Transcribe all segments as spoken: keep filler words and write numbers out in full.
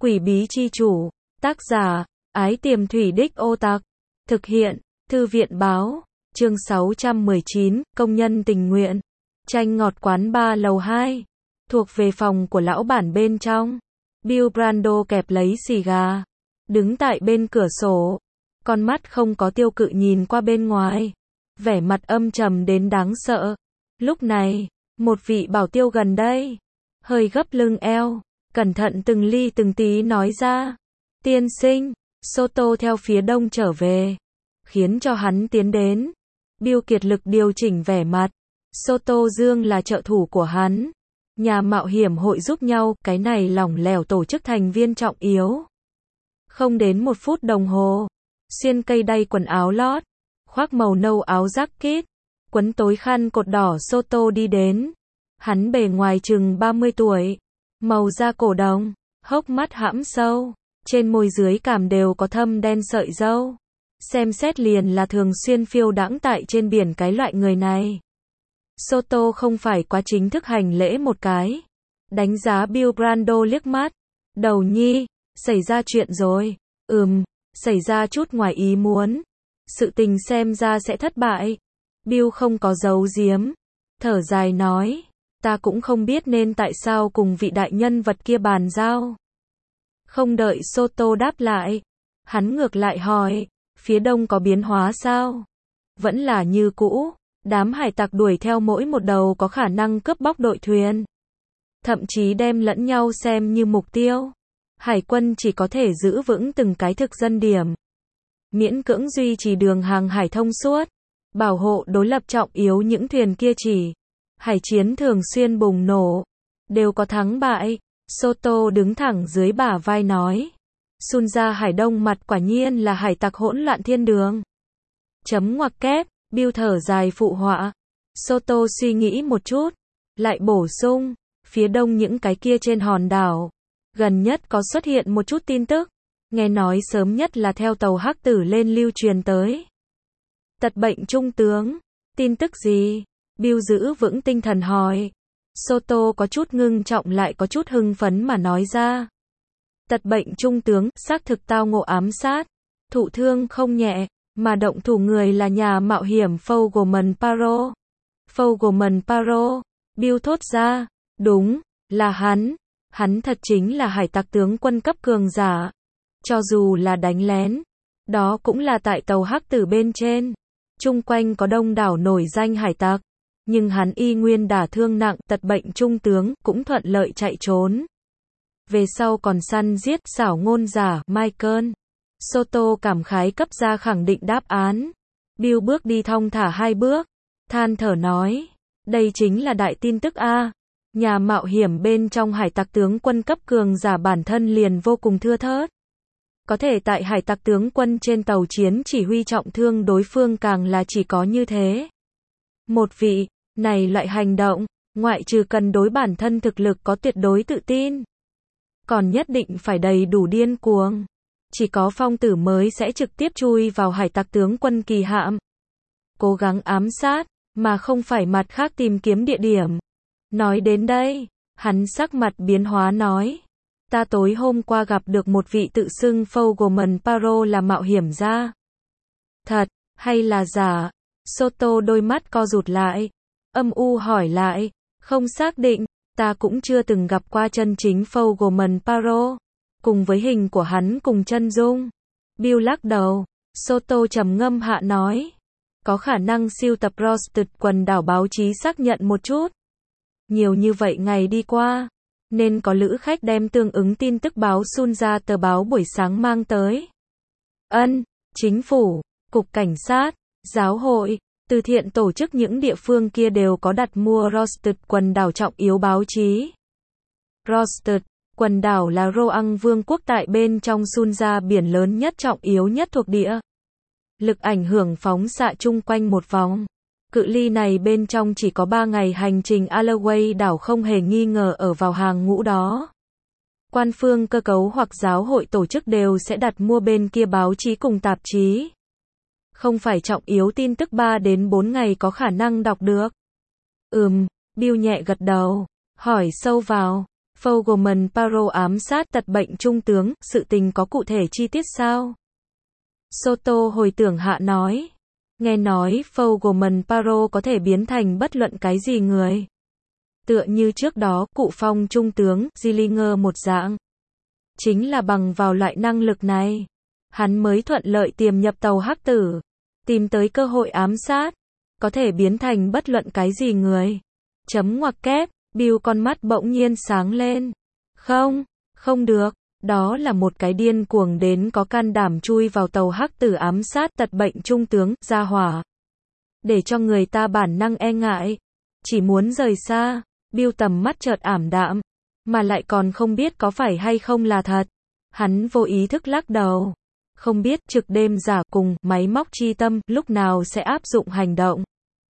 Quỷ bí chi chủ. Tác giả, Ái Tiềm Thủy Đích Ô Tặc. Thực hiện, Thư viện Báo. Chương sáu trăm mười chín, Công nhân tình nguyện. Chanh ngọt quán ba lầu hai. Thuộc về phòng của lão bản bên trong. Bill Brando kẹp lấy xì gà. Đứng tại bên cửa sổ. Con mắt không có tiêu cự nhìn qua bên ngoài. Vẻ mặt âm trầm đến đáng sợ. Lúc này, một vị bảo tiêu gần đây. Hơi gấp lưng eo. Cẩn thận từng ly từng tí nói ra. Tiên sinh, Soto theo phía đông trở về. Khiến cho hắn tiến đến. Bill kiệt lực điều chỉnh vẻ mặt. Soto Dương là trợ thủ của hắn. Nhà mạo hiểm hội giúp nhau, cái này lỏng lẻo tổ chức thành viên trọng yếu. Không đến một phút đồng hồ. Xuyên cây đay quần áo lót. Khoác màu nâu áo jacket. Quấn tối khăn cột đỏ Soto đi đến. Hắn bề ngoài chừng ba mươi tuổi. Màu da cổ đồng. Hốc mắt hãm sâu. Trên môi dưới cằm đều có thâm đen sợi râu. Xem xét liền là thường xuyên phiêu đãng tại trên biển cái loại người này. Soto không phải quá chính thức hành lễ một cái. Đánh giá Bill Brando liếc mắt. Đầu nhi, xảy ra chuyện rồi. Ừm, xảy ra chút ngoài ý muốn. Sự tình xem ra sẽ thất bại. Bill không có giấu giếm. Thở dài nói. Ta cũng không biết nên tại sao cùng vị đại nhân vật kia bàn giao. Không đợi Soto đáp lại. Hắn ngược lại hỏi. Phía đông có biến hóa sao? Vẫn là như cũ. Đám hải tặc đuổi theo mỗi một đầu có khả năng cướp bóc đội thuyền. Thậm chí đem lẫn nhau xem như mục tiêu. Hải quân chỉ có thể giữ vững từng cái thực dân điểm. Miễn cưỡng duy trì đường hàng hải thông suốt. Bảo hộ đối lập trọng yếu những thuyền kia chỉ. Hải chiến thường xuyên bùng nổ. Đều có thắng bại. Soto đứng thẳng dưới bả vai nói. Sunja Hải Đông mặt quả nhiên là hải tặc hỗn loạn thiên đường. Chấm ngoặc kép. Bill thở dài phụ họa. Soto suy nghĩ một chút. Lại bổ sung. Phía đông những cái kia trên hòn đảo. Gần nhất có xuất hiện một chút tin tức. Nghe nói sớm nhất là theo tàu Hắc Tử lên lưu truyền tới. Tật bệnh trung tướng. Tin tức gì? Bill giữ vững tinh thần hỏi. Soto có chút ngưng trọng lại có chút hưng phấn mà nói ra. Tật bệnh trung tướng, xác thực tao ngộ ám sát. Thụ thương không nhẹ, mà động thủ người là nhà mạo hiểm Fogelman Paro. Fogelman Paro. Bill thốt ra. Đúng, là hắn. Hắn thật chính là hải tặc tướng quân cấp cường giả. Cho dù là đánh lén. Đó cũng là tại tàu Hắc Tử bên trên. Chung quanh có đông đảo nổi danh hải tặc. Nhưng hắn y nguyên đả thương nặng, tật bệnh trung tướng, cũng thuận lợi chạy trốn. Về sau còn săn giết xảo ngôn giả Michael. Soto cảm khái cấp ra khẳng định đáp án. Bill bước đi thong thả hai bước. Than thở nói. Đây chính là đại tin tức A. Nhà mạo hiểm bên trong hải tặc tướng quân cấp cường giả bản thân liền vô cùng thưa thớt. Có thể tại hải tặc tướng quân trên tàu chiến chỉ huy trọng thương đối phương càng là chỉ có như thế. Một vị, này loại hành động, ngoại trừ cần đối bản thân thực lực có tuyệt đối tự tin. Còn nhất định phải đầy đủ điên cuồng. Chỉ có phong tử mới sẽ trực tiếp chui vào hải tặc tướng quân kỳ hạm. Cố gắng ám sát, mà không phải mặt khác tìm kiếm địa điểm. Nói đến đây, hắn sắc mặt biến hóa nói. Ta tối hôm qua gặp được một vị tự xưng Fogelman Paro là mạo hiểm gia. Thật, hay là giả? Soto đôi mắt co rụt lại. Âm u hỏi lại. Không xác định, ta cũng chưa từng gặp qua chân chính Fogelman Paro. Cùng với hình của hắn cùng chân dung. Bill lắc đầu. Soto trầm ngâm hạ nói. Có khả năng siêu tập roster quần đảo báo chí xác nhận một chút. Nhiều như vậy ngày đi qua. Nên có lữ khách đem tương ứng tin tức báo Sunja tờ báo buổi sáng mang tới. Ân, chính phủ, cục cảnh sát, giáo hội, từ thiện tổ chức những địa phương kia đều có đặt mua roster quần đảo trọng yếu báo chí. Roster quần đảo là Roang Vương quốc tại bên trong Sunja biển lớn nhất trọng yếu nhất thuộc địa. Lực ảnh hưởng phóng xạ chung quanh một vòng. Cự ly này bên trong chỉ có ba ngày hành trình Alloway đảo không hề nghi ngờ ở vào hàng ngũ đó. Quan phương cơ cấu hoặc giáo hội tổ chức đều sẽ đặt mua bên kia báo chí cùng tạp chí. Không phải trọng yếu tin tức ba đến bốn ngày có khả năng đọc được. Ừm, Bill nhẹ gật đầu, hỏi sâu vào. Fogelman Paro ám sát tật bệnh trung tướng, sự tình có cụ thể chi tiết sao? Soto hồi tưởng hạ nói. Nghe nói Fogelman Paro có thể biến thành bất luận cái gì người. Tựa như trước đó, cụ Phong trung tướng, Zillinger một dạng. Chính là bằng vào loại năng lực này, hắn mới thuận lợi tiềm nhập tàu Hắc Tử, tìm tới cơ hội ám sát, có thể biến thành bất luận cái gì người. Chấm ngoặc kép, Bill con mắt bỗng nhiên sáng lên. Không, không được, đó là một cái điên cuồng đến có can đảm chui vào tàu Hắc Tử ám sát tật bệnh trung tướng, gia hỏa. Để cho người ta bản năng e ngại, chỉ muốn rời xa. Bill tầm mắt chợt ảm đạm, mà lại còn không biết có phải hay không là thật. Hắn vô ý thức lắc đầu. Không biết trực đêm giả cùng máy móc chi tâm lúc nào sẽ áp dụng hành động.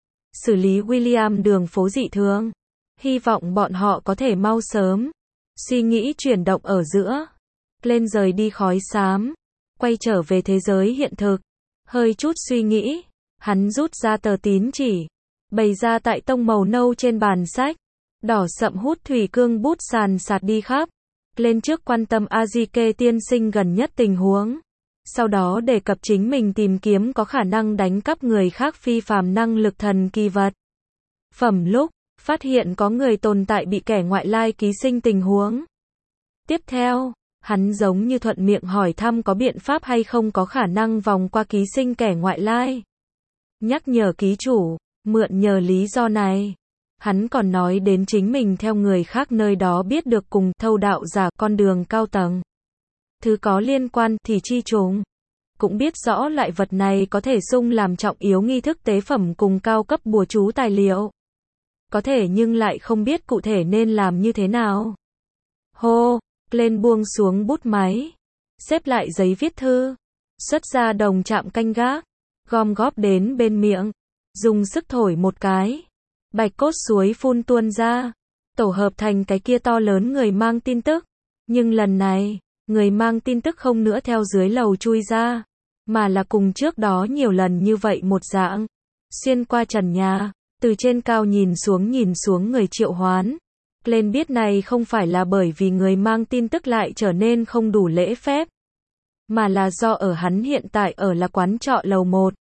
Xử lý William đường phố dị thường. Hy vọng bọn họ có thể mau sớm. Suy nghĩ chuyển động ở giữa. Lên rời đi khói xám. Quay trở về thế giới hiện thực. Hơi chút suy nghĩ. Hắn rút ra tờ tín chỉ. Bày ra tại tông màu nâu trên bàn sách. Đỏ sậm hút thủy cương bút sàn sạt đi khắp. Lên trước quan tâm Azike tiên sinh gần nhất tình huống. Sau đó đề cập chính mình tìm kiếm có khả năng đánh cắp người khác phi phàm năng lực thần kỳ vật. Phẩm lúc, phát hiện có người tồn tại bị kẻ ngoại lai ký sinh tình huống. Tiếp theo, hắn giống như thuận miệng hỏi thăm có biện pháp hay không có khả năng vòng qua ký sinh kẻ ngoại lai. Nhắc nhở ký chủ, mượn nhờ lý do này. Hắn còn nói đến chính mình theo người khác nơi đó biết được cùng thâu đạo giả con đường cao tầng. Thứ có liên quan thì chi trùng. Cũng biết rõ loại vật này có thể sung làm trọng yếu nghi thức tế phẩm cùng cao cấp bùa chú tài liệu. Có thể nhưng lại không biết cụ thể nên làm như thế nào. Hô, lên buông xuống bút máy. Xếp lại giấy viết thư. Xuất ra đồng chạm canh gác. Gom góp đến bên miệng. Dùng sức thổi một cái. Bạch cốt suối phun tuôn ra. Tổ hợp thành cái kia to lớn người mang tin tức. Nhưng lần này, người mang tin tức không nữa theo dưới lầu chui ra. Mà là cùng trước đó nhiều lần như vậy một dạng. Xuyên qua trần nhà. Từ trên cao nhìn xuống nhìn xuống người triệu hoán. Lên biết này không phải là bởi vì người mang tin tức lại trở nên không đủ lễ phép. Mà là do ở hắn hiện tại ở là quán trọ lầu một.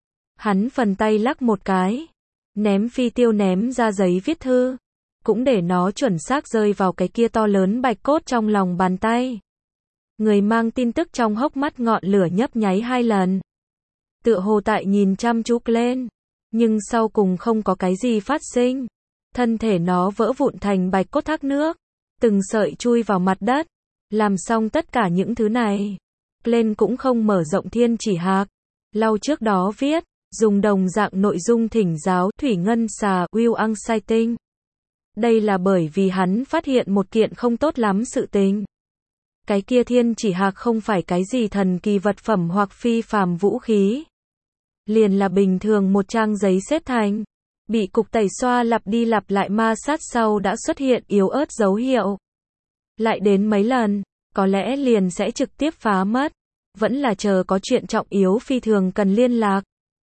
Hắn phần tay lắc một cái. Ném phi tiêu ném ra giấy viết thư. Cũng để nó chuẩn xác rơi vào cái kia to lớn bạch cốt trong lòng bàn tay. Người mang tin tức trong hốc mắt ngọn lửa nhấp nháy hai lần. Tựa hồ tại nhìn chăm chú lên. Nhưng sau cùng không có cái gì phát sinh. Thân thể nó vỡ vụn thành bạch cốt thác nước. Từng sợi chui vào mặt đất. Làm xong tất cả những thứ này. Lên cũng không mở rộng thiên chỉ hạc. Lau trước đó viết. Dùng đồng dạng nội dung thỉnh giáo thủy ngân xà Will Unsighting. Đây là bởi vì hắn phát hiện một kiện không tốt lắm sự tình. Cái kia thiên chỉ hạc không phải cái gì thần kỳ vật phẩm hoặc phi phàm vũ khí. Liền là bình thường một trang giấy xếp thành. Bị cục tẩy xoa lặp đi lặp lại ma sát sau đã xuất hiện yếu ớt dấu hiệu. Lại đến mấy lần, có lẽ liền sẽ trực tiếp phá mất. Vẫn là chờ có chuyện trọng yếu phi thường cần liên lạc.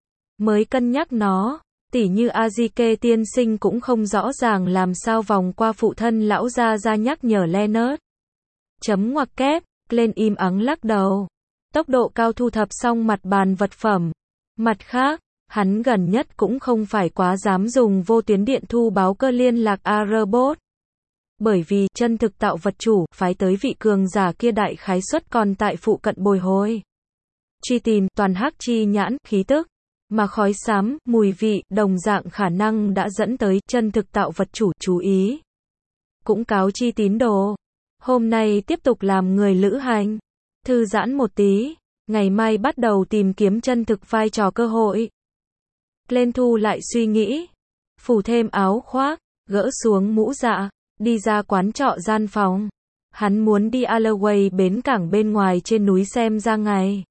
Mới cân nhắc nó, tỉ như Azike tiên sinh cũng không rõ ràng làm sao vòng qua phụ thân lão gia ra nhắc nhở Leonard. Chấm ngoặc kép, lên im ắng lắc đầu. Tốc độ cao thu thập xong mặt bàn vật phẩm. Mặt khác, hắn gần nhất cũng không phải quá dám dùng vô tuyến điện thu báo cơ liên lạc A-robot. Bởi vì, chân thực tạo vật chủ, phái tới vị cường giả kia đại khái suất còn tại phụ cận bồi hồi. Truy tìm, toàn hắc chi nhãn, khí tức. Mà khói xám, mùi vị, đồng dạng khả năng đã dẫn tới chân thực tạo vật chủ chú ý. Cũng cáo chi tín đồ. Hôm nay tiếp tục làm người lữ hành. Thư giãn một tí. Ngày mai bắt đầu tìm kiếm chân thực vai trò cơ hội. Lên thu lại suy nghĩ. Phủ thêm áo khoác. Gỡ xuống mũ dạ. Đi ra quán trọ gian phòng. Hắn muốn đi Alloway bến cảng bên ngoài trên núi xem ra ngày.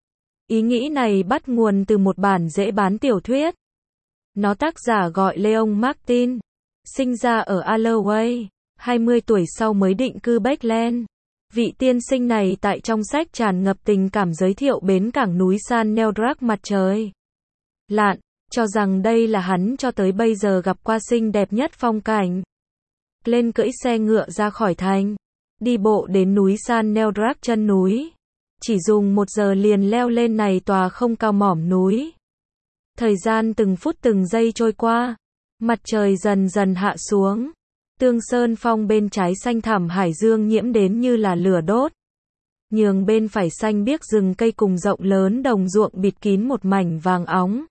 Ý nghĩ này bắt nguồn từ một bản dễ bán tiểu thuyết. Nó tác giả gọi Leon Martin. Sinh ra ở Alloway. hai mươi tuổi sau mới định cư Backland. Vị tiên sinh này tại trong sách tràn ngập tình cảm giới thiệu bến cảng núi San Neldrak mặt trời lặn, cho rằng đây là hắn cho tới bây giờ gặp qua xinh đẹp nhất phong cảnh. Glenn cưỡi xe ngựa ra khỏi thành, đi bộ đến núi San Neldrak chân núi. Chỉ dùng một giờ liền leo lên này tòa không cao mỏm núi. Thời gian từng phút từng giây trôi qua, mặt trời dần dần hạ xuống. Tương sơn phong bên trái xanh thẳm hải dương nhiễm đến như là lửa đốt. Nhường bên phải xanh biếc rừng cây cùng rộng lớn đồng ruộng bịt kín một mảnh vàng óng.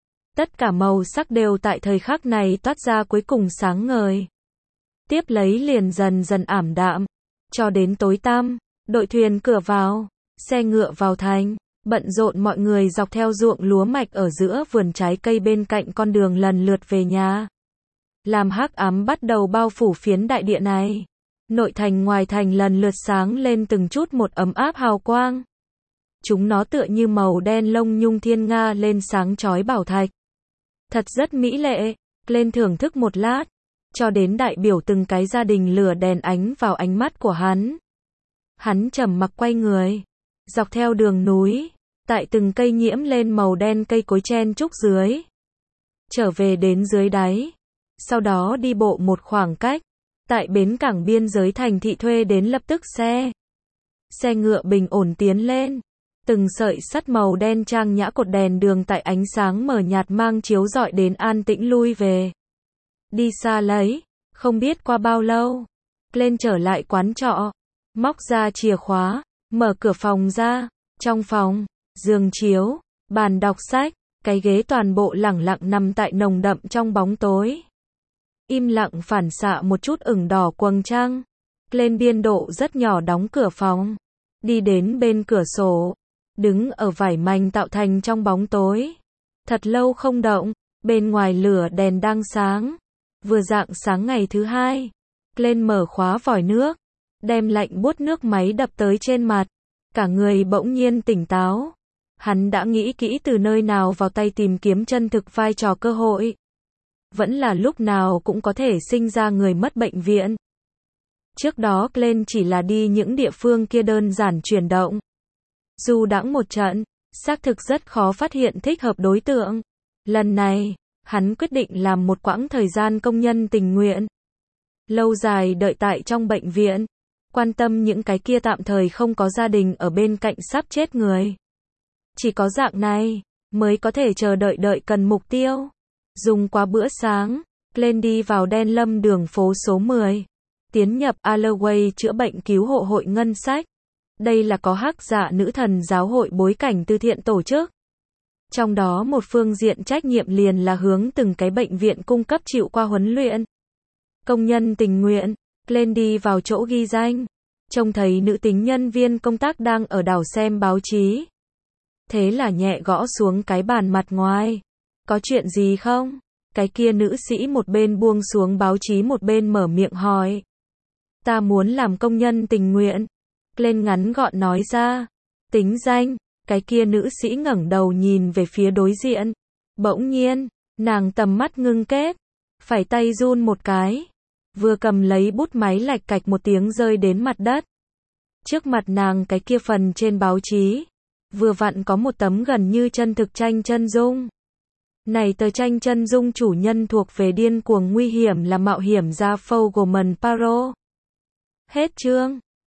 Tất cả màu sắc đều tại thời khắc này toát ra cuối cùng sáng ngời. Tiếp lấy liền dần dần ảm đạm, cho đến tối tăm, đội thuyền cửa vào, xe ngựa vào thành, bận rộn mọi người dọc theo ruộng lúa mạch ở giữa vườn trái cây bên cạnh con đường lần lượt về nhà. Làm hắc ám bắt đầu bao phủ phiến đại địa này. Nội thành ngoài thành lần lượt sáng lên từng chút một ấm áp hào quang. Chúng nó tựa như màu đen lông nhung thiên nga lên sáng chói bảo thạch. Thật rất mỹ lệ, lên thưởng thức một lát, cho đến đại biểu từng cái gia đình lửa đèn ánh vào ánh mắt của hắn. Hắn trầm mặc quay người, dọc theo đường núi, tại từng cây nhiễm lên màu đen cây cối chen chúc dưới. Trở về đến dưới đáy, sau đó đi bộ một khoảng cách, tại bến cảng biên giới thành thị thuê đến lập tức xe. Xe ngựa bình ổn tiến lên, từng sợi sắt màu đen trang nhã cột đèn đường tại ánh sáng mờ nhạt mang chiếu rọi đến an tĩnh lui về. Đi xa lấy, không biết qua bao lâu, lên trở lại quán trọ, móc ra chìa khóa, mở cửa phòng ra, trong phòng, giường chiếu, bàn đọc sách, cái ghế toàn bộ lẳng lặng nằm tại nồng đậm trong bóng tối. Im lặng phản xạ một chút ửng đỏ quầng trăng. Lên biên độ rất nhỏ đóng cửa phòng, đi đến bên cửa sổ, đứng ở vải mảnh tạo thành trong bóng tối. Thật lâu không động, bên ngoài lửa đèn đang sáng. Vừa rạng sáng ngày thứ hai, lên mở khóa vòi nước, đem lạnh buốt nước máy đập tới trên mặt. Cả người bỗng nhiên tỉnh táo. Hắn đã nghĩ kỹ từ nơi nào vào tay tìm kiếm chân thực vai trò cơ hội. Vẫn là lúc nào cũng có thể sinh ra người mất bệnh viện. Trước đó Glenn chỉ là đi những địa phương kia đơn giản chuyển động. Dù đãng một trận, xác thực rất khó phát hiện thích hợp đối tượng. Lần này, hắn quyết định làm một quãng thời gian công nhân tình nguyện. Lâu dài đợi tại trong bệnh viện, quan tâm những cái kia tạm thời không có gia đình ở bên cạnh sắp chết người. Chỉ có dạng này, mới có thể chờ đợi đợi cần mục tiêu. Dùng qua bữa sáng, Glenn đi vào đen lâm đường phố số mười. Tiến nhập Alloway chữa bệnh cứu hộ hội ngân sách. Đây là có hắc dạ nữ thần giáo hội bối cảnh từ thiện tổ chức. Trong đó một phương diện trách nhiệm liền là hướng từng cái bệnh viện cung cấp chịu qua huấn luyện. Công nhân tình nguyện, Glenn đi vào chỗ ghi danh. Trông thấy nữ tính nhân viên công tác đang ở đảo xem báo chí. Thế là nhẹ gõ xuống cái bàn mặt ngoài. Có chuyện gì không? Cái kia nữ sĩ một bên buông xuống báo chí một bên mở miệng hỏi. Ta muốn làm công nhân tình nguyện. Glenn ngắn gọn nói ra. Tính danh. Cái kia nữ sĩ ngẩng đầu nhìn về phía đối diện. Bỗng nhiên, nàng tầm mắt ngưng kết. Phải tay run một cái. Vừa cầm lấy bút máy lạch cạch một tiếng rơi đến mặt đất. Trước mặt nàng cái kia phần trên báo chí. Vừa vặn có một tấm gần như chân thực tranh chân dung. Này tờ tranh chân dung chủ nhân thuộc về điên cuồng nguy hiểm là mạo hiểm gia Fogelman Paro. Hết chương.